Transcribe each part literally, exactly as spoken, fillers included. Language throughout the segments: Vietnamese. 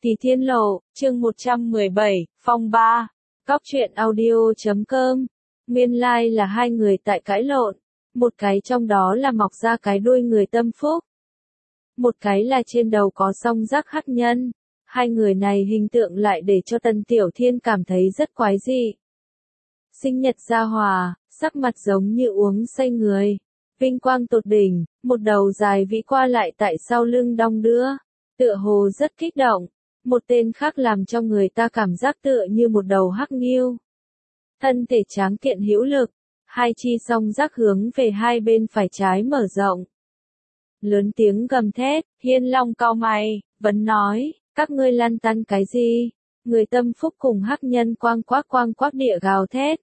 Tỷ Thiên Lộ, chương một trăm mười bảy, phong ba. Cóc truyện audio chấm com. Nguyên lai like là hai người tại cãi lộn. Một cái trong đó là mọc ra cái đuôi người tâm phúc. Một cái là trên đầu có song giác hắc nhân. Hai người này hình tượng lại để cho Tần Tiểu Thiên cảm thấy rất quái dị. Sinh nhật gia hòa, sắc mặt giống như uống say người. Vinh quang tột đỉnh, một đầu dài vĩ qua lại tại sau lưng đong đưa. Tựa hồ rất kích động. Một tên khác làm cho người ta cảm giác tựa như một đầu hắc nghiêu. Thân thể tráng kiện hữu lực, hai chi song giác hướng về hai bên phải trái mở rộng. Lớn tiếng gầm thét, Hiên Long cau mày, vấn nói, các ngươi lăn tăn cái gì? Người tâm phúc cùng hắc nhân quang quác quang quác địa gào thét.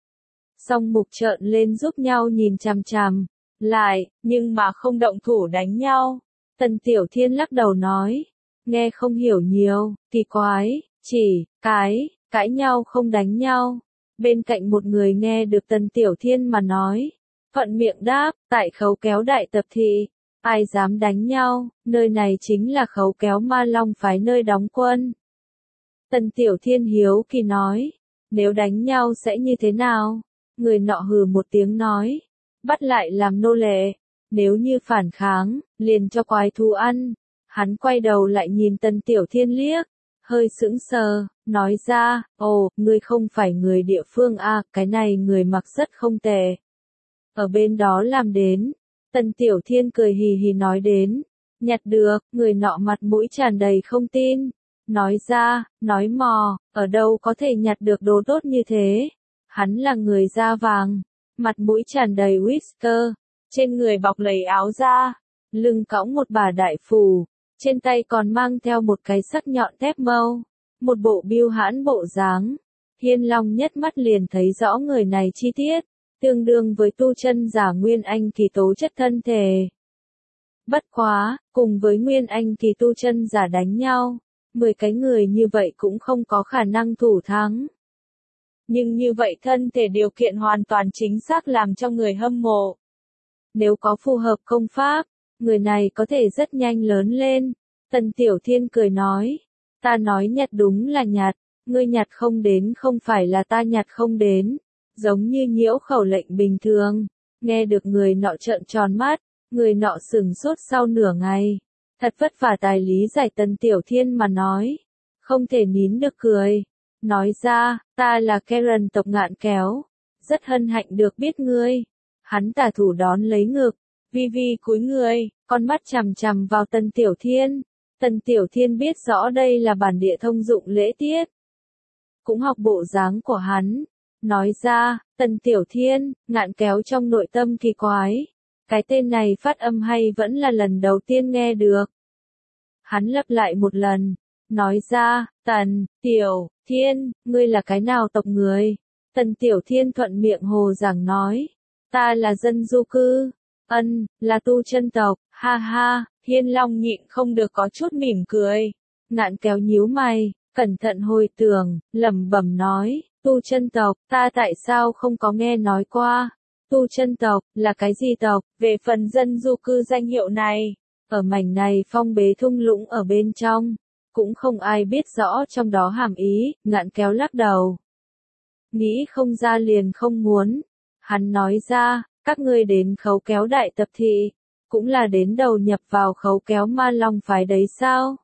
Song mục trợn lên giúp nhau nhìn chằm chằm, lại, nhưng mà không động thủ đánh nhau. Tần Tiểu Thiên lắc đầu nói. Nghe không hiểu nhiều, kỳ quái, chỉ, cái, cãi nhau không đánh nhau. Bên cạnh một người nghe được Tần Tiểu Thiên mà nói. Thuận miệng đáp, tại khấu kéo đại tập thị, ai dám đánh nhau, nơi này chính là khấu kéo Ma Long phái nơi đóng quân. Tần Tiểu Thiên hiếu kỳ nói, nếu đánh nhau sẽ như thế nào? Người nọ hừ một tiếng nói, bắt lại làm nô lệ, nếu như phản kháng, liền cho quái thú ăn. Hắn quay đầu lại nhìn Tần Tiểu Thiên liếc, hơi sững sờ, nói ra, ồ, ngươi không phải người địa phương à, cái này người mặc rất không tệ. Ở bên đó làm đến, Tần Tiểu Thiên cười hì hì nói đến, nhặt được, người nọ mặt mũi tràn đầy không tin, nói ra, nói mò, ở đâu có thể nhặt được đồ tốt như thế. Hắn là người da vàng, mặt mũi tràn đầy whisker, trên người bọc lấy áo da, lưng cõng một bà đại phù. Trên tay còn mang theo một cái sắc nhọn thép mâu, một bộ biêu hãn bộ dáng. Hiên Long nhất mắt liền thấy rõ người này chi tiết, tương đương với tu chân giả Nguyên Anh kỳ tố chất thân thể. Bất quá, cùng với Nguyên Anh kỳ tu chân giả đánh nhau, mười cái người như vậy cũng không có khả năng thủ thắng. Nhưng như vậy thân thể điều kiện hoàn toàn chính xác làm cho người hâm mộ. Nếu có phù hợp công pháp, người này có thể rất nhanh lớn lên. Tần Tiểu Thiên cười nói, ta nói nhặt đúng là nhặt, ngươi nhặt không đến không phải là ta nhặt không đến, giống như nhiễu khẩu lệnh bình thường. Nghe được người nọ trợn tròn mắt, người nọ sửng sốt sau nửa ngày, thật vất vả tài lý giải Tần Tiểu Thiên mà nói, không thể nín được cười, nói ra, ta là Karen tộc Ngạn Kéo, rất hân hạnh được biết ngươi. Hắn tả thủ đón lấy ngực, vi vi cúi người, con mắt chằm chằm vào Tần Tiểu Thiên. Tần Tiểu Thiên biết rõ đây là bản địa thông dụng lễ tiết. Cũng học bộ dáng của hắn. Nói ra, Tần Tiểu Thiên, Ngạn Kéo trong nội tâm kỳ quái. Cái tên này phát âm hay vẫn là lần đầu tiên nghe được. Hắn lặp lại một lần. Nói ra, Tần, Tiểu, Thiên, ngươi là cái nào tộc người? Tần Tiểu Thiên thuận miệng hồ giảng nói. Ta là dân du cư. Ân, là tu chân tộc, ha ha. Hiên Long nhịn không được có chút mỉm cười. Ngạn Kéo nhíu mày, cẩn thận hồi tưởng, lẩm bẩm nói, tu chân tộc, ta tại sao không có nghe nói qua? Tu chân tộc, là cái gì tộc? Về phần dân du cư danh hiệu này, ở mảnh này phong bế thung lũng ở bên trong, cũng không ai biết rõ trong đó hàm ý. Ngạn Kéo lắc đầu. Nghĩ không ra liền không muốn. Hắn nói ra, các ngươi đến khấu kéo đại tập thị, cũng là đến đầu nhập vào khấu kéo Ma Long phái đấy sao?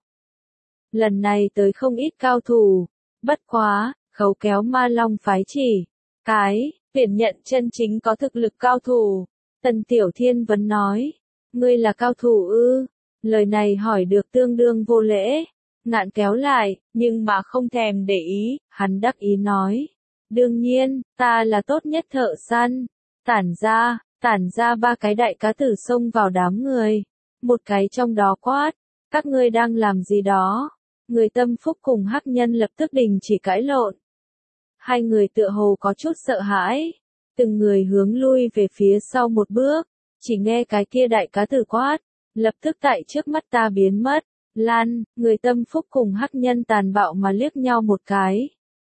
Lần này tới không ít cao thủ, bất quá, khấu kéo Ma Long phái chỉ, cái, tuyển nhận chân chính có thực lực cao thủ. Tần Tiểu Thiên vẫn nói, ngươi là cao thủ ư? Lời này hỏi được tương đương vô lễ. Ngạn Kéo lại, nhưng mà không thèm để ý, hắn đắc ý nói. Đương nhiên, ta là tốt nhất thợ săn. Tản ra, tản ra ba cái đại cá tử xông vào đám người. Một cái trong đó quát, các ngươi đang làm gì đó? Người tâm phúc cùng hắc nhân lập tức đình chỉ cãi lộn. Hai người tựa hồ có chút sợ hãi. Từng người hướng lui về phía sau một bước. Chỉ nghe cái kia đại cá tử quát, lập tức tại trước mắt ta biến mất. Lan, người tâm phúc cùng hắc nhân tàn bạo mà liếc nhau một cái.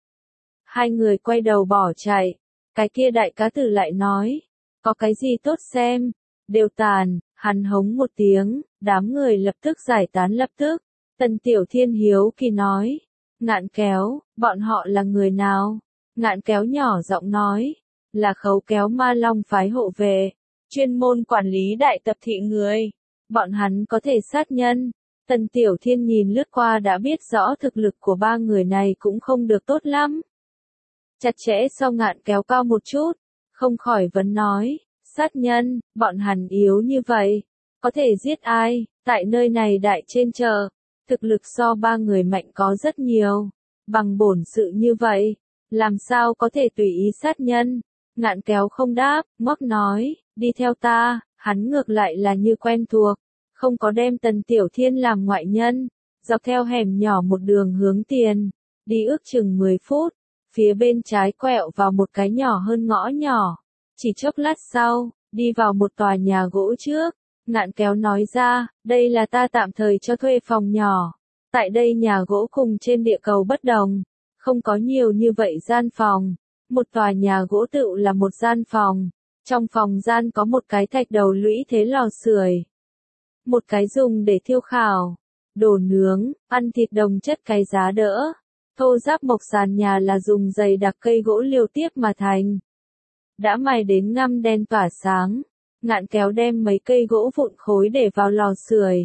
Hai người quay đầu bỏ chạy. Cái kia đại cá tử lại nói, có cái gì tốt xem, đều tàn. Hắn hống một tiếng, đám người lập tức giải tán lập tức. Tần Tiểu Thiên hiếu kỳ nói. Ngạn Kéo, bọn họ là người nào? Ngạn Kéo nhỏ giọng nói. Là Khấu Kéo Ma Long phái hộ vệ, chuyên môn quản lý đại tập thị người. Bọn hắn có thể sát nhân. Tần Tiểu Thiên nhìn lướt qua đã biết rõ thực lực của ba người này cũng không được tốt lắm. Chặt chẽ sau Ngạn Kéo cao một chút, không khỏi vấn nói, sát nhân, bọn hắn yếu như vậy, có thể giết ai, tại nơi này đại trên chợ, thực lực so ba người mạnh có rất nhiều, bằng bổn sự như vậy, làm sao có thể tùy ý sát nhân. Ngạn Kéo không đáp, ngốc nói, đi theo ta, hắn ngược lại là như quen thuộc, không có đem Tần Tiểu Thiên làm ngoại nhân, dọc theo hẻm nhỏ một đường hướng tiền, đi ước chừng mười phút, phía bên trái quẹo vào một cái nhỏ hơn ngõ nhỏ, chỉ chốc lát sau, đi vào một tòa nhà gỗ trước, Ngạn Kéo nói ra, đây là ta tạm thời cho thuê phòng nhỏ, tại đây nhà gỗ cùng trên địa cầu bất đồng, không có nhiều như vậy gian phòng. Một tòa nhà gỗ tựu là một gian phòng, trong phòng gian có một cái thạch đầu lũy thế lò sưởi, một cái dùng để thiêu khảo, đồ nướng, ăn thịt đồng chất cái giá đỡ, thô ráp mộc sàn nhà là dùng dày đặc cây gỗ liêu tiếp mà thành. Đã mài đến ngăm đen tỏa sáng, Ngạn Kéo đem mấy cây gỗ vụn khối để vào lò sưởi,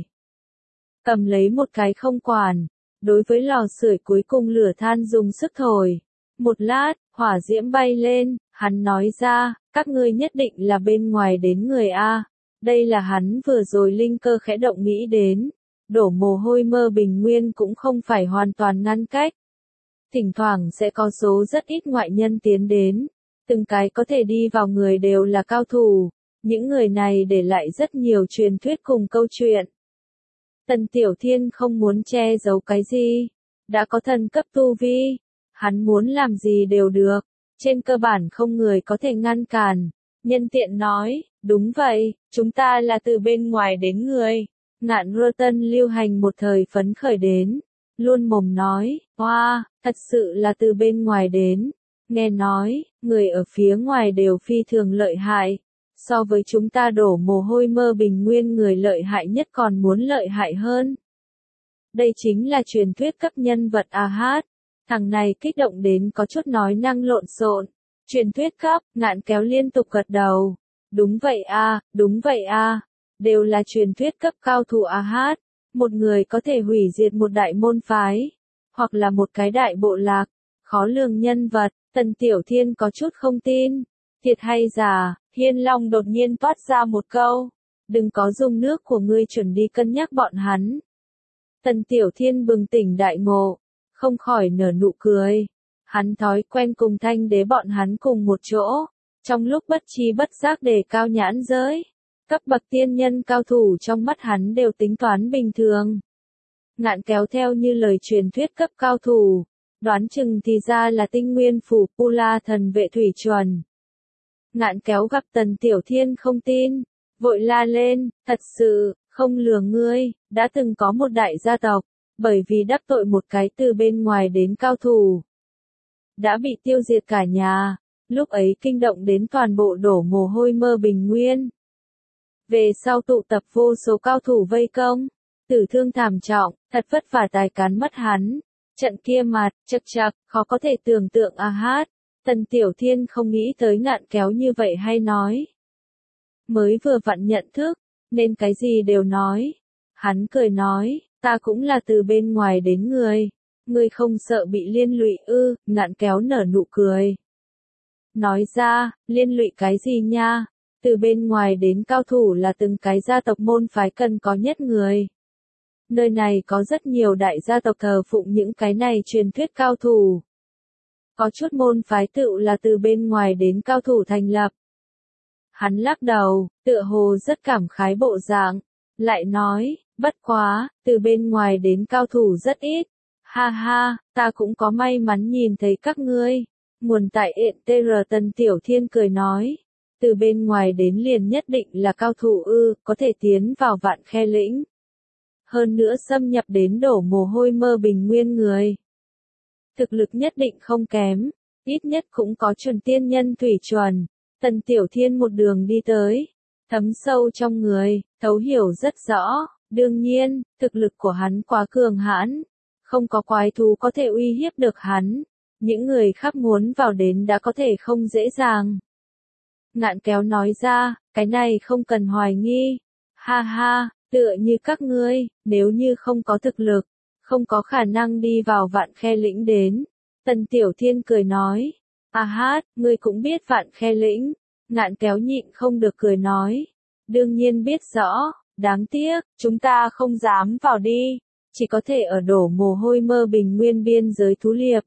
cầm lấy một cái không quản, đối với lò sưởi cuối cùng lửa than dùng sức thổi. Một lát, hỏa diễm bay lên, hắn nói ra, các ngươi nhất định là bên ngoài đến người A. Đây là hắn vừa rồi linh cơ khẽ động nghĩ đến. Đổ mồ hôi mơ bình nguyên cũng không phải hoàn toàn ngăn cách. Thỉnh thoảng sẽ có số rất ít ngoại nhân tiến đến. Từng cái có thể đi vào người đều là cao thủ. Những người này để lại rất nhiều truyền thuyết cùng câu chuyện. Tần Tiểu Thiên không muốn che giấu cái gì. Đã có thần cấp tu vi. Hắn muốn làm gì đều được, trên cơ bản không người có thể ngăn cản. Nhân tiện nói, đúng vậy, chúng ta là từ bên ngoài đến người. Ngạn Rơ Tân lưu hành một thời phấn khởi đến, luôn mồm nói, hoa, wow, thật sự là từ bên ngoài đến. Nghe nói, người ở phía ngoài đều phi thường lợi hại, so với chúng ta đổ mồ hôi mơ bình nguyên người lợi hại nhất còn muốn lợi hại hơn. Đây chính là truyền thuyết cấp nhân vật a hát. Thằng này kích động đến có chút nói năng lộn xộn. Truyền thuyết cấp, Ngạn Kéo liên tục gật đầu. Đúng vậy a, đúng vậy a, đều là truyền thuyết cấp cao thủ a hát. Một người có thể hủy diệt một đại môn phái, hoặc là một cái đại bộ lạc. Khó lường nhân vật, Tần Tiểu Thiên có chút không tin. Thiệt hay giả, Hiên Long đột nhiên toát ra một câu. Đừng có dùng nước của ngươi chuẩn đi cân nhắc bọn hắn. Tần Tiểu Thiên bừng tỉnh đại ngộ. Không khỏi nở nụ cười. Hắn thói quen cùng Thanh Đế bọn hắn cùng một chỗ, trong lúc bất chi bất giác đề cao nhãn giới. Cấp bậc tiên nhân cao thủ trong mắt hắn đều tính toán bình thường. Ngạn Kéo theo như lời truyền thuyết cấp cao thủ, đoán chừng thì ra là tinh nguyên phủ Pula thần vệ thủy chuẩn. Ngạn Kéo gặp Tần Tiểu Thiên không tin, vội la lên, thật sự, không lừa ngươi, đã từng có một đại gia tộc. Bởi vì đắc tội một cái từ bên ngoài đến cao thủ, đã bị tiêu diệt cả nhà, lúc ấy kinh động đến toàn bộ đổ mồ hôi mơ bình nguyên. Về sau tụ tập vô số cao thủ vây công, tử thương thảm trọng, thật vất vả tài cán mất hắn. Trận kia mặt, chật chật, khó có thể tưởng tượng a hát. Tần Tiểu Thiên không nghĩ tới Ngạn Kéo như vậy hay nói. Mới vừa vặn nhận thức, nên cái gì đều nói. Hắn cười nói. Ta cũng là từ bên ngoài đến người, ngươi không sợ bị liên lụy ư? Ngạn Kéo nở nụ cười. Nói ra, liên lụy cái gì nha? Từ bên ngoài đến cao thủ là từng cái gia tộc môn phái cần có nhất người. Nơi này có rất nhiều đại gia tộc thờ phụng những cái này truyền thuyết cao thủ. Có chút môn phái tựu là từ bên ngoài đến cao thủ thành lập. Hắn lắc đầu, tựa hồ rất cảm khái bộ dạng, lại nói, bất quá, từ bên ngoài đến cao thủ rất ít. Ha ha, ta cũng có may mắn nhìn thấy các ngươi. Nguồn tại ện tê rờ Tần Tiểu Thiên cười nói. Từ bên ngoài đến liền nhất định là cao thủ ư, có thể tiến vào Vạn Khe Lĩnh. Hơn nữa xâm nhập đến đổ mồ hôi mơ bình nguyên người. Thực lực nhất định không kém, ít nhất cũng có chuẩn tiên nhân thủy chuẩn. Tần Tiểu Thiên một đường đi tới, thấm sâu trong người, thấu hiểu rất rõ, Đương nhiên, thực lực của hắn quá cường hãn, không có quái thú có thể uy hiếp được hắn, những người khác muốn vào đến đã có thể không dễ dàng. Ngạn Kéo nói ra, cái này không cần hoài nghi, ha ha, tựa như các ngươi, nếu như không có thực lực, không có khả năng đi vào Vạn Khe Lĩnh đến. Tần Tiểu Thiên cười nói, a hát, ngươi cũng biết Vạn Khe Lĩnh. Ngạn Kéo nhịn không được cười nói, đương nhiên biết rõ, đáng tiếc, chúng ta không dám vào đi, chỉ có thể ở Đổ Mồ Hôi Mơ Bình Nguyên biên giới thú liệp.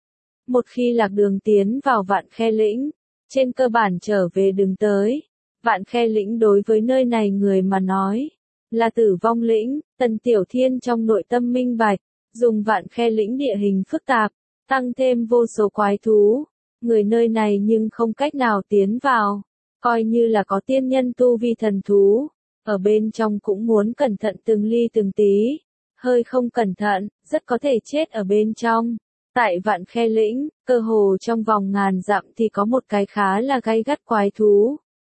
Một khi lạc đường tiến vào Vạn Khe Lĩnh, trên cơ bản trở về đường tới. Vạn Khe Lĩnh đối với nơi này người mà nói, là tử vong lĩnh. Tần Tiểu Thiên trong nội tâm minh bạch, dùng Vạn Khe Lĩnh địa hình phức tạp, tăng thêm vô số quái thú, người nơi này nhưng không cách nào tiến vào, coi như là có tiên nhân tu vi thần thú, ở bên trong cũng muốn cẩn thận từng ly từng tí, hơi không cẩn thận, rất có thể chết ở bên trong. Tại Vạn Khe Lĩnh, cơ hồ trong vòng ngàn dặm thì có một cái khá là gay gắt quái thú.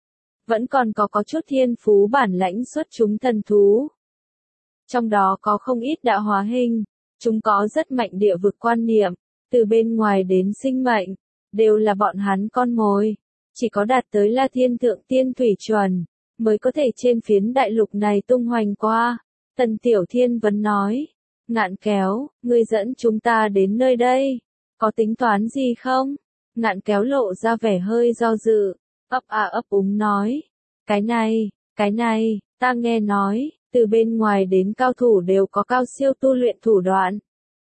Vẫn còn có có chút thiên phú bản lãnh xuất chúng thần thú. Trong đó có không ít đã hóa hình, chúng có rất mạnh địa vực quan niệm, từ bên ngoài đến sinh mệnh, đều là bọn hắn con mồi. Chỉ có đạt tới La Thiên Thượng Tiên Thủy Chuẩn, mới có thể trên phiến đại lục này tung hoành qua. Tần Tiểu Thiên vẫn nói, Ngạn Kéo, ngươi dẫn chúng ta đến nơi đây, có tính toán gì không? Ngạn Kéo lộ ra vẻ hơi do dự, ấp à ấp úng nói, cái này, cái này, ta nghe nói, từ bên ngoài đến cao thủ đều có cao siêu tu luyện thủ đoạn.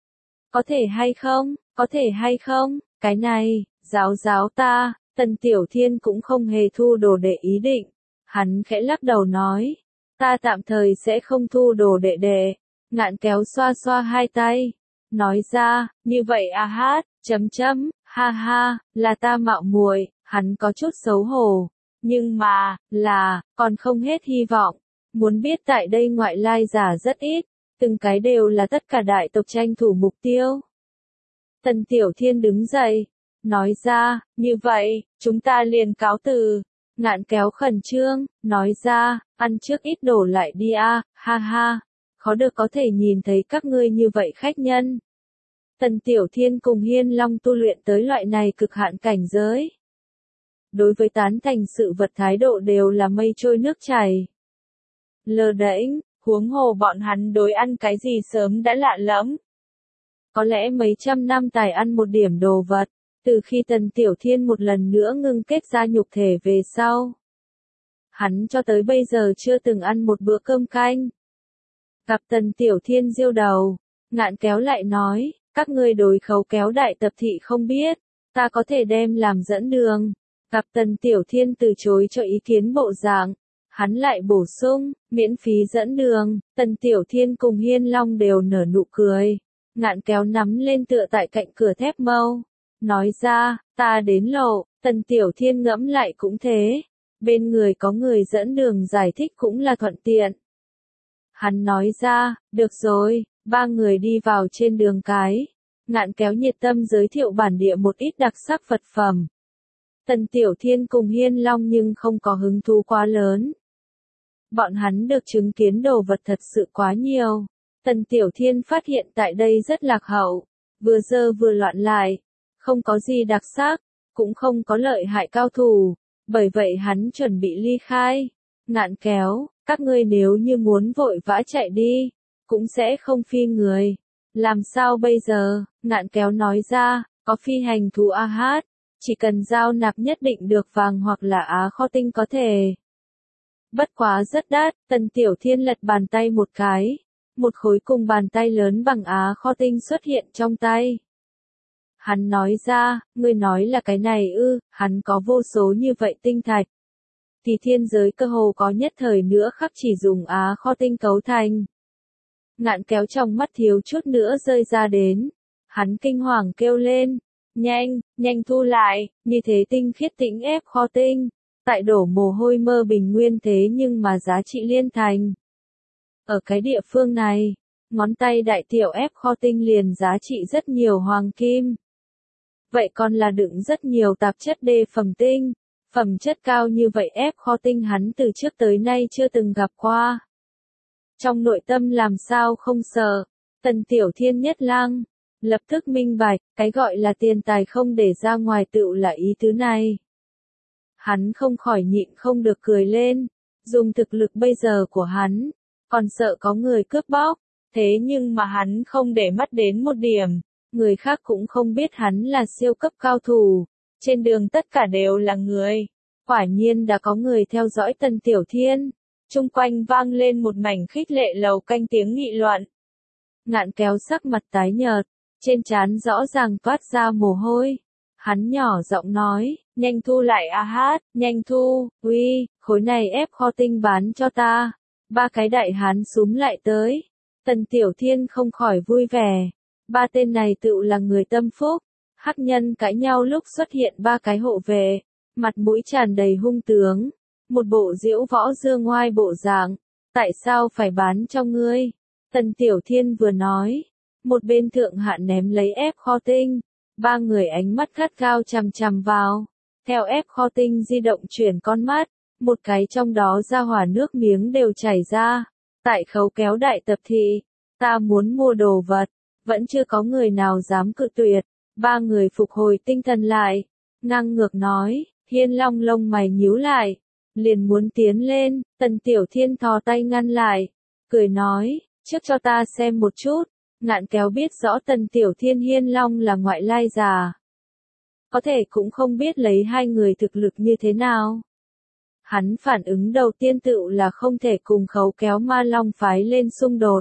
Có thể hay không, có thể hay không, cái này, giáo giáo ta. Tần Tiểu Thiên cũng không hề thu đồ đệ ý định, hắn khẽ lắc đầu nói, ta tạm thời sẽ không thu đồ đệ đệ. Ngạn Kéo xoa xoa hai tay, nói ra, như vậy a hát, chấm chấm, ha ha, là ta mạo muội. Hắn có chút xấu hổ, nhưng mà, là, còn không hết hy vọng, muốn biết tại đây ngoại lai giả rất ít, từng cái đều là tất cả đại tộc tranh thủ mục tiêu. Tần Tiểu Thiên đứng dậy, nói ra, như vậy, chúng ta liền cáo từ. Ngạn Kéo khẩn trương, nói ra, ăn trước ít đổ lại đi a, ha ha, khó được có thể nhìn thấy các ngươi như vậy khách nhân. Tần Tiểu Thiên cùng Hiên Long tu luyện tới loại này cực hạn cảnh giới. Đối với tán thành sự vật thái độ đều là mây trôi nước chảy. Lơ đễnh, huống hồ bọn hắn đối ăn cái gì sớm đã lạ lẫm. Có lẽ mấy trăm năm tài ăn một điểm đồ vật, từ khi Tần Tiểu Thiên một lần nữa ngưng kết ra nhục thể về sau. Hắn cho tới bây giờ chưa từng ăn một bữa cơm canh. Gặp Tần Tiểu Thiên giêu đầu, Ngạn Kéo lại nói, các ngươi đối khấu kéo đại tập thị không biết, ta có thể đem làm dẫn đường. Gặp Tần Tiểu Thiên từ chối cho ý kiến bộ dạng, hắn lại bổ sung, miễn phí dẫn đường. Tần Tiểu Thiên cùng Hiên Long đều nở nụ cười. Ngạn Kéo nắm lên tựa tại cạnh cửa thép mâu, nói ra, ta đến lộ. Tần Tiểu Thiên ngẫm lại cũng thế, bên người có người dẫn đường giải thích cũng là thuận tiện. Hắn nói ra, được rồi, ba người đi vào trên đường cái. Ngạn Kéo nhiệt tâm giới thiệu bản địa một ít đặc sắc vật phẩm. Tần Tiểu Thiên cùng Hiên Long nhưng không có hứng thú quá lớn. Bọn hắn được chứng kiến đồ vật thật sự quá nhiều. Tần Tiểu Thiên phát hiện tại đây rất lạc hậu, vừa dơ vừa loạn lại, không có gì đặc sắc, cũng không có lợi hại cao thủ, bởi vậy hắn chuẩn bị ly khai. Ngạn Kéo, các ngươi nếu như muốn vội vã chạy đi, cũng sẽ không phi người. Làm sao bây giờ? Ngạn Kéo nói ra, có phi hành thú a hát, chỉ cần giao nạp nhất định được vàng hoặc là á kho tinh có thể. Bất quá rất đắt. Tần Tiểu Thiên lật bàn tay một cái, một khối cùng bàn tay lớn bằng á kho tinh xuất hiện trong tay. Hắn nói ra, ngươi nói là cái này ư? Hắn có vô số như vậy tinh thạch. Thì thiên giới cơ hồ có nhất thời nữa khắc chỉ dùng á kho tinh cấu thành. Ngạn Kéo trong mắt thiếu chút nữa rơi ra đến. Hắn kinh hoàng kêu lên, nhanh, nhanh thu lại, như thế tinh khiết tĩnh ép kho tinh. Tại Đổ Mồ Hôi Mơ Bình Nguyên thế nhưng mà giá trị liên thành. Ở cái địa phương này, ngón tay đại tiểu ép kho tinh liền giá trị rất nhiều hoàng kim. Vậy còn là đựng rất nhiều tạp chất đê phẩm tinh, phẩm chất cao như vậy ép kho tinh hắn từ trước tới nay chưa từng gặp qua. trong nội tâm làm sao không sợ. Tần Tiểu Thiên nhất lang, lập tức minh bạch, cái gọi là tiền tài không để ra ngoài tựu là ý tứ này. Hắn không khỏi nhịn không được cười lên, dùng thực lực bây giờ của hắn, còn sợ có người cướp bóc, thế nhưng mà hắn không để mắt đến một điểm, người khác cũng không biết hắn là siêu cấp cao thủ, trên đường tất cả đều là người. Quả nhiên đã có người theo dõi Tần Tiểu Thiên, chung quanh vang lên một mảnh khích lệ lầu canh tiếng nghị luận. Ngạn Kéo sắc mặt tái nhợt, trên trán rõ ràng toát ra mồ hôi. Hắn nhỏ giọng nói, nhanh thu lại a hát, nhanh thu, uy, khối này ép kho tinh bán cho ta. Ba cái đại hán súm lại tới. Tần Tiểu Thiên không khỏi vui vẻ. Ba tên này tựu là người tâm phúc. Hắc nhân cãi nhau lúc xuất hiện ba cái hộ vệ, mặt mũi tràn đầy hung tướng. Một bộ diễu võ dương ngoai bộ dạng. Tại sao phải bán cho ngươi? Tần Tiểu Thiên vừa nói. Một bên thượng hạ ném lấy ép kho tinh. Ba người ánh mắt gắt gao chằm chằm vào. Theo ép kho tinh di động chuyển con mắt, một cái trong đó ra hỏa nước miếng đều chảy ra. Tại Khấu Kéo đại tập thị, ta muốn mua đồ vật, vẫn chưa có người nào dám cự tuyệt. Ba người phục hồi tinh thần lại, ngang ngược nói, Hiên Long lông mày nhíu lại, liền muốn tiến lên. Tần Tiểu Thiên thò tay ngăn lại, cười nói, trước cho ta xem một chút. Ngạn Kéo biết rõ Tần Tiểu Thiên Hiên Long là ngoại lai già, có thể cũng không biết lấy hai người thực lực như thế nào. Hắn phản ứng đầu tiên tựu là không thể cùng Khấu Kéo Ma Long phái lên xung đột.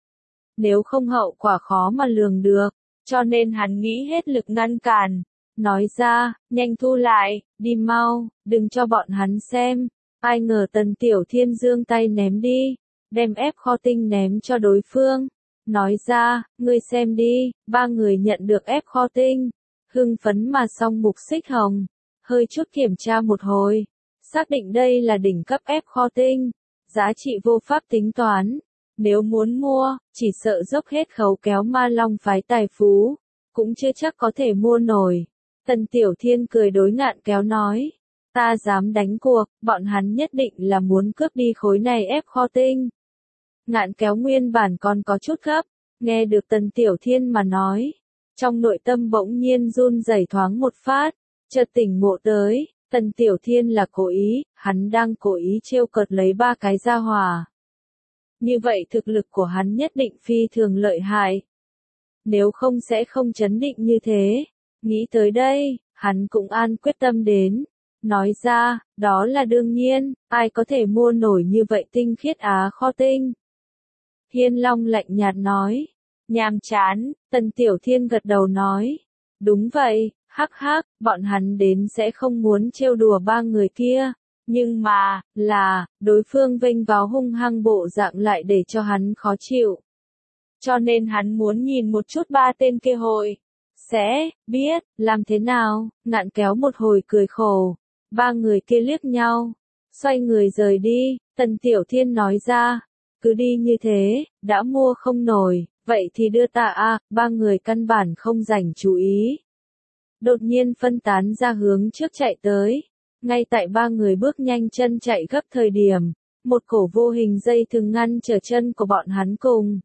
Nếu không hậu quả khó mà lường được, cho nên hắn nghĩ hết lực ngăn cản. Nói ra, nhanh thu lại, đi mau, đừng cho bọn hắn xem. Ai ngờ Tần Tiểu Thiên giương tay ném đi, đem ép kho tinh ném cho đối phương. Nói ra, ngươi xem đi. Ba người nhận được ép kho tinh, hưng phấn mà song mục xích hồng, hơi chút kiểm tra một hồi, xác định đây là đỉnh cấp ép kho tinh, giá trị vô pháp tính toán. Nếu muốn mua, chỉ sợ dốc hết Khấu Kéo Ma Long phái tài phú, cũng chưa chắc có thể mua nổi. Tần Tiểu Thiên cười đối Ngạn Kéo nói, ta dám đánh cuộc, bọn hắn nhất định là muốn cướp đi khối này ép kho tinh. Ngạn Kéo nguyên bản còn có chút gấp, nghe được Tần Tiểu Thiên mà nói, trong nội tâm bỗng nhiên run rẩy thoáng một phát, chợt tỉnh ngộ tới, Tần Tiểu Thiên là cố ý, hắn đang cố ý trêu cợt lấy ba cái gia hỏa. Như vậy thực lực của hắn nhất định phi thường lợi hại. Nếu không sẽ không chấn định như thế. Nghĩ tới đây, hắn cũng an quyết tâm đến. Nói ra, đó là đương nhiên, ai có thể mua nổi như vậy tinh khiết á kho tinh. Hiên Long lạnh nhạt nói. Nhàm chán, Tần Tiểu Thiên gật đầu nói. Đúng vậy, hắc hắc, bọn hắn đến sẽ không muốn trêu đùa ba người kia. Nhưng mà, là, đối phương vênh vào hung hăng bộ dạng lại để cho hắn khó chịu. Cho nên hắn muốn nhìn một chút ba tên kia hội. Sẽ, biết, làm thế nào. Ngạn Kéo một hồi cười khổ. Ba người kia liếc nhau, xoay người rời đi. Tần Tiểu Thiên nói ra, cứ đi như thế, đã mua không nổi, vậy thì đưa ta a. Ba người căn bản không dành chú ý, đột nhiên phân tán ra hướng trước chạy tới. Ngay tại ba người bước nhanh chân chạy gấp thời điểm, một cổ vô hình dây thừng ngăn trở chân của bọn hắn cùng.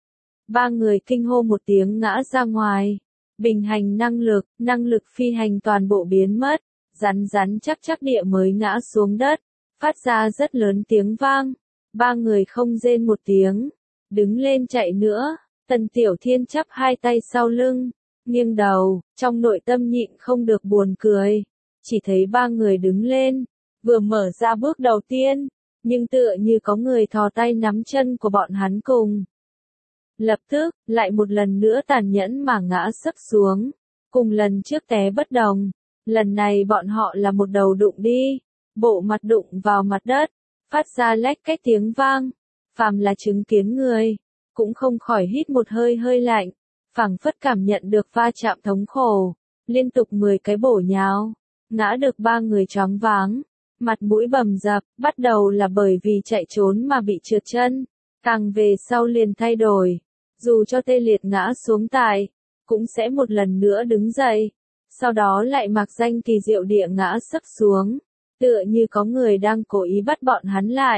Ba người kinh hô một tiếng ngã ra ngoài. Bình hành năng lực, năng lực phi hành toàn bộ biến mất, rắn rắn chắc chắc địa mới ngã xuống đất, phát ra rất lớn tiếng vang. Ba người không rên một tiếng, đứng lên chạy nữa. Tần Tiểu Thiên chắp hai tay sau lưng, nghiêng đầu, trong nội tâm nhịn không được buồn cười. Chỉ thấy ba người đứng lên, vừa mở ra bước đầu tiên, nhưng tựa như có người thò tay nắm chân của bọn hắn cùng. Lập tức, lại một lần nữa tàn nhẫn mà ngã sấp xuống, cùng lần trước té bất đồng. Lần này bọn họ là một đầu đụng đi, bộ mặt đụng vào mặt đất, phát ra lách cách tiếng vang. Phàm là chứng kiến người, cũng không khỏi hít một hơi hơi lạnh, phảng phất cảm nhận được va chạm thống khổ, liên tục mười cái bổ nhào. Ngã được ba người choáng váng, mặt mũi bầm dập, bắt đầu là bởi vì chạy trốn mà bị trượt chân, càng về sau liền thay đổi, dù cho tê liệt ngã xuống tại, cũng sẽ một lần nữa đứng dậy, sau đó lại mặc danh kỳ diệu địa ngã sấp xuống, tựa như có người đang cố ý bắt bọn hắn lại,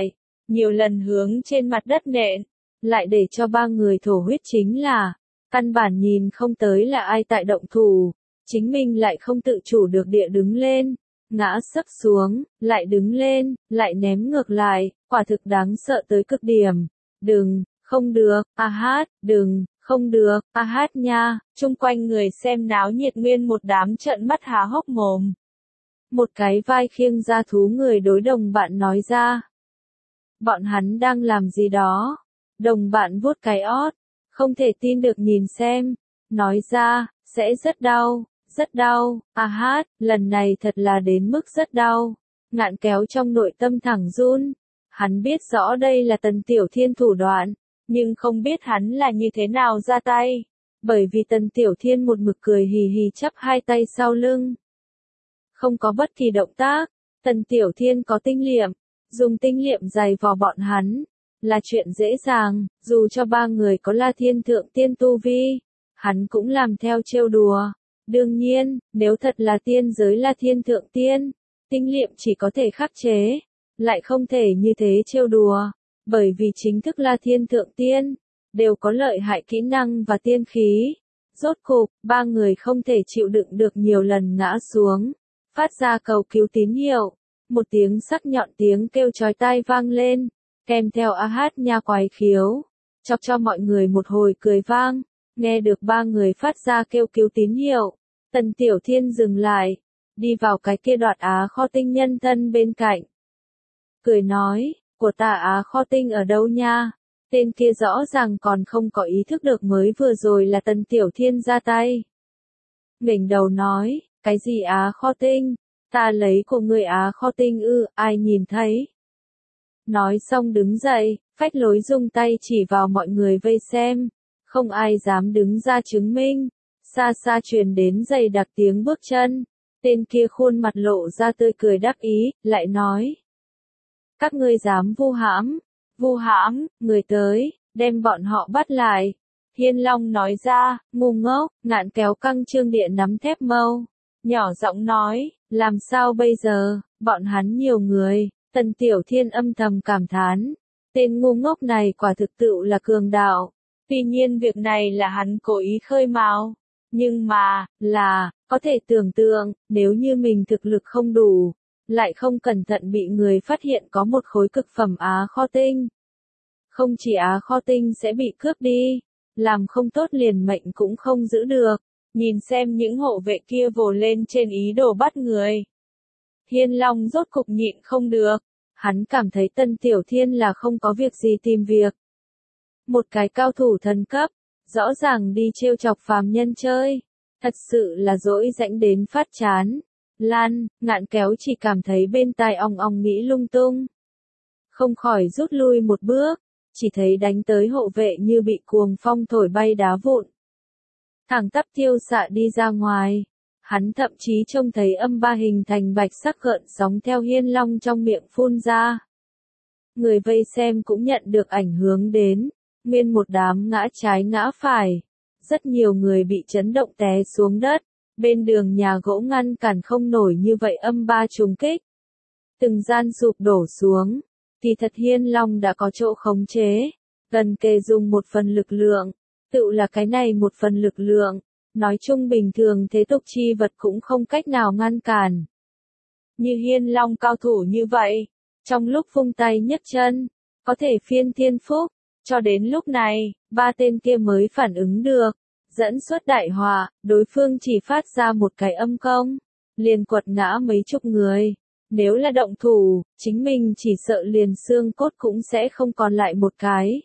nhiều lần hướng trên mặt đất nện, lại để cho ba người thổ huyết chính là, căn bản nhìn không tới là ai tại động thủ, chính mình lại không tự chủ được địa đứng lên, ngã sấp xuống, lại đứng lên, lại ném ngược lại, quả thực đáng sợ tới cực điểm. Đừng, không được, a hát, đừng, không được, a hát nha, chung quanh người xem náo nhiệt nguyên một đám trợn mắt há hốc mồm. Một cái vai khiêng ra thú người đối đồng bạn nói ra. Bọn hắn đang làm gì đó? Đồng bạn vuốt cái ót, không thể tin được nhìn xem, nói ra, sẽ rất đau, rất đau, a hát, lần này thật là đến mức rất đau. Ngạn Kéo trong nội tâm thẳng run, hắn biết rõ đây là Tần Tiểu Thiên thủ đoạn, nhưng không biết hắn là như thế nào ra tay, bởi vì Tần Tiểu Thiên một mực cười hì hì chắp hai tay sau lưng. Không có bất kỳ động tác, Tần Tiểu Thiên có tinh liệm, dùng tinh liệm dày vò bọn hắn, là chuyện dễ dàng, dù cho ba người có La Thiên Thượng Tiên tu vi, hắn cũng làm theo trêu đùa. Đương nhiên, nếu thật là tiên giới La Thiên Thượng Tiên, tinh liệm chỉ có thể khắc chế, lại không thể như thế trêu đùa, bởi vì chính thức La Thiên Thượng Tiên, đều có lợi hại kỹ năng và tiên khí. Rốt cục, ba người không thể chịu đựng được nhiều lần ngã xuống, phát ra cầu cứu tín hiệu, một tiếng sắc nhọn tiếng kêu chói tai vang lên, kèm theo a hát nha quái khiếu, chọc cho mọi người một hồi cười vang, nghe được ba người phát ra kêu cứu tín hiệu, Tần Tiểu Thiên dừng lại, đi vào cái kia đoạt Á Kho Tinh nhân thân bên cạnh. Cười nói, của ta Á Kho Tinh ở đâu nha? Tên kia rõ ràng còn không có ý thức được mới vừa rồi là Tần Tiểu Thiên ra tay. Nghỉnh đầu nói, cái gì Á Kho Tinh? Ta lấy của người Á Kho Tinh ư, ai nhìn thấy? Nói xong đứng dậy, phách lối dùng tay chỉ vào mọi người vây xem, không ai dám đứng ra chứng minh. Xa xa truyền đến dày đặc tiếng bước chân, tên kia khuôn mặt lộ ra tươi cười đắc ý, lại nói. Các ngươi dám vu hãm, vu hãm, người tới, đem bọn họ bắt lại. Hiên Long nói ra, ngu ngốc, Ngạn Kéo căng trương địa nắm thép mâu, nhỏ giọng nói, làm sao bây giờ, bọn hắn nhiều người. Tần Tiểu Thiên âm thầm cảm thán, tên ngu ngốc này quả thực tự là cường đạo, tuy nhiên việc này là hắn cố ý khơi mào, nhưng mà, là, có thể tưởng tượng, nếu như mình thực lực không đủ, lại không cẩn thận bị người phát hiện có một khối cực phẩm Á Kho Tinh. Không chỉ Á Kho Tinh sẽ bị cướp đi, làm không tốt liền mệnh cũng không giữ được, nhìn xem những hộ vệ kia vồ lên trên ý đồ bắt người. Hiên Long rốt cục nhịn không được, hắn cảm thấy Tần Tiểu Thiên là không có việc gì tìm việc. Một cái cao thủ thần cấp, rõ ràng đi trêu chọc phàm nhân chơi, thật sự là dỗi rãnh đến phát chán. Lan, Ngạn Kéo chỉ cảm thấy bên tai ong ong nghĩ lung tung. Không khỏi rút lui một bước, chỉ thấy đánh tới hộ vệ như bị cuồng phong thổi bay đá vụn. Thẳng tắp tiêu xạ đi ra ngoài. Hắn thậm chí trông thấy âm ba hình thành bạch sắc gợn sóng theo Hiên Long trong miệng phun ra. Người vây xem cũng nhận được ảnh hưởng đến, nguyên một đám ngã trái ngã phải. Rất nhiều người bị chấn động té xuống đất, bên đường nhà gỗ ngăn cản không nổi như vậy âm ba trùng kích. Từng gian sụp đổ xuống, thì thật Hiên Long đã có chỗ khống chế, gần kề dùng một phần lực lượng, tự là cái này một phần lực lượng. Nói chung bình thường thế tục chi vật cũng không cách nào ngăn cản. Như Hiên Long cao thủ như vậy, trong lúc vung tay nhấc chân, có thể phiên thiên phúc, cho đến lúc này, ba tên kia mới phản ứng được, dẫn xuất đại họa, đối phương chỉ phát ra một cái âm công, liền quật ngã mấy chục người. Nếu là động thủ, chính mình chỉ sợ liền xương cốt cũng sẽ không còn lại một cái.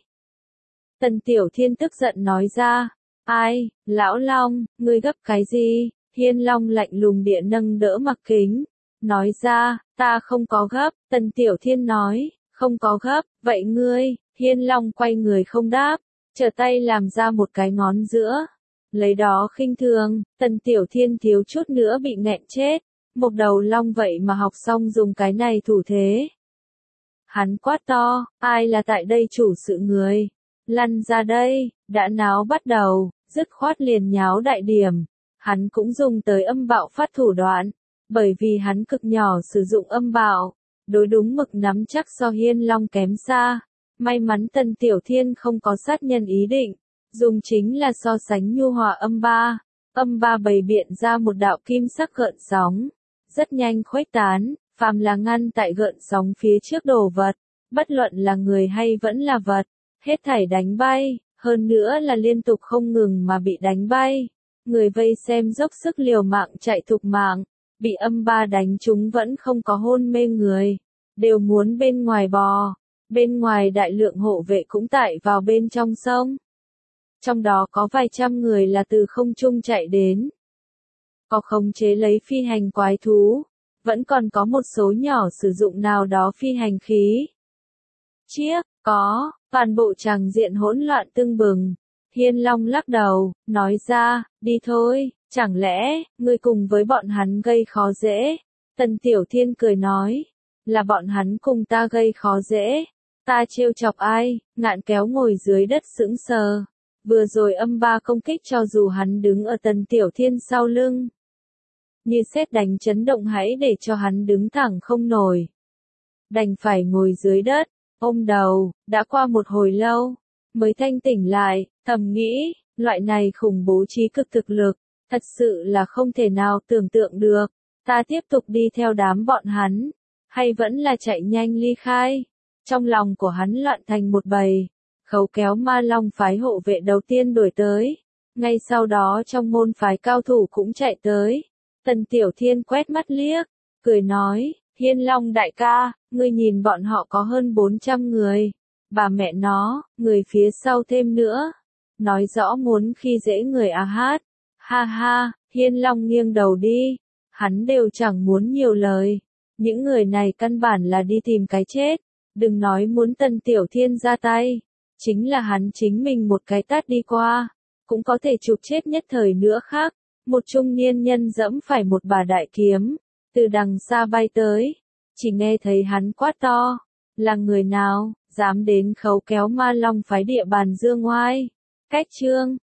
Tần Tiểu Thiên tức giận nói ra. Ai, Lão Long, ngươi gấp cái gì? Hiên Long lạnh lùng địa nâng đỡ Mặc Kính, nói ra, ta không có gấp. Tần Tiểu Thiên nói, không có gấp, vậy ngươi? Hiên Long quay người không đáp, trở tay làm ra một cái ngón giữa, lấy đó khinh thường. Tần Tiểu Thiên thiếu chút nữa bị nghẹn chết, một đầu long vậy mà học xong dùng cái này thủ thế. Hắn quát to, ai là tại đây chủ sự người? Lăn ra đây, đã náo bắt đầu, dứt khoát liền nháo đại điểm. Hắn cũng dùng tới âm bạo phát thủ đoạn, bởi vì hắn cực nhỏ sử dụng âm bạo, đối đúng mực nắm chắc so Hiên Long kém xa. May mắn Tần Tiểu Thiên không có sát nhân ý định, dùng chính là so sánh nhu hòa âm ba. Âm ba bày biện ra một đạo kim sắc gợn sóng, rất nhanh khuếch tán, phàm là ngăn tại gợn sóng phía trước đồ vật, bất luận là người hay vẫn là vật, hết thảy đánh bay, hơn nữa là liên tục không ngừng mà bị đánh bay. Người vây xem dốc sức liều mạng chạy thục mạng, bị âm ba đánh chúng vẫn không có hôn mê người, đều muốn bên ngoài bò, bên ngoài đại lượng hộ vệ cũng tại vào bên trong sông. Trong đó có vài trăm người là từ không trung chạy đến, có khống chế lấy phi hành quái thú, vẫn còn có một số nhỏ sử dụng nào đó phi hành khí. Chiếc, có, toàn bộ tràng diện hỗn loạn tưng bừng. Hiên Long lắc đầu, nói ra, đi thôi, chẳng lẽ, ngươi cùng với bọn hắn gây khó dễ? Tần Tiểu Thiên cười nói, là bọn hắn cùng ta gây khó dễ, ta trêu chọc ai? Ngạn Kéo ngồi dưới đất sững sờ. Vừa rồi âm ba công kích cho dù hắn đứng ở Tần Tiểu Thiên sau lưng, như sét đánh chấn động hãy để cho hắn đứng thẳng không nổi. Đành phải ngồi dưới đất, ôm đầu, đã qua một hồi lâu, mới thanh tỉnh lại, thầm nghĩ, loại này khủng bố trí cực thực lực, thật sự là không thể nào tưởng tượng được. Ta tiếp tục đi theo đám bọn hắn, hay vẫn là chạy nhanh ly khai? Trong lòng của hắn loạn thành một bầy. Khấu Kéo Ma Long phái hộ vệ đầu tiên đuổi tới, ngay sau đó trong môn phái cao thủ cũng chạy tới. Tần Tiểu Thiên quét mắt liếc, cười nói, Hiên Long đại ca, ngươi nhìn bọn họ có hơn bốn trăm người, bà mẹ nó, người phía sau thêm nữa, nói rõ muốn khi dễ người à hát. Ha ha, Hiên Long nghiêng đầu đi, hắn đều chẳng muốn nhiều lời, những người này căn bản là đi tìm cái chết, đừng nói muốn Tần Tiểu Thiên ra tay. Chính là hắn chính mình một cái tát đi qua, cũng có thể chụp chết nhất thời nữa khác. Một trung niên nhân dẫm phải một bà đại kiếm, từ đằng xa bay tới, chỉ nghe thấy hắn quát to, là người nào, dám đến Khấu Kéo Ma Long phái địa bàn dương oai. Cách chương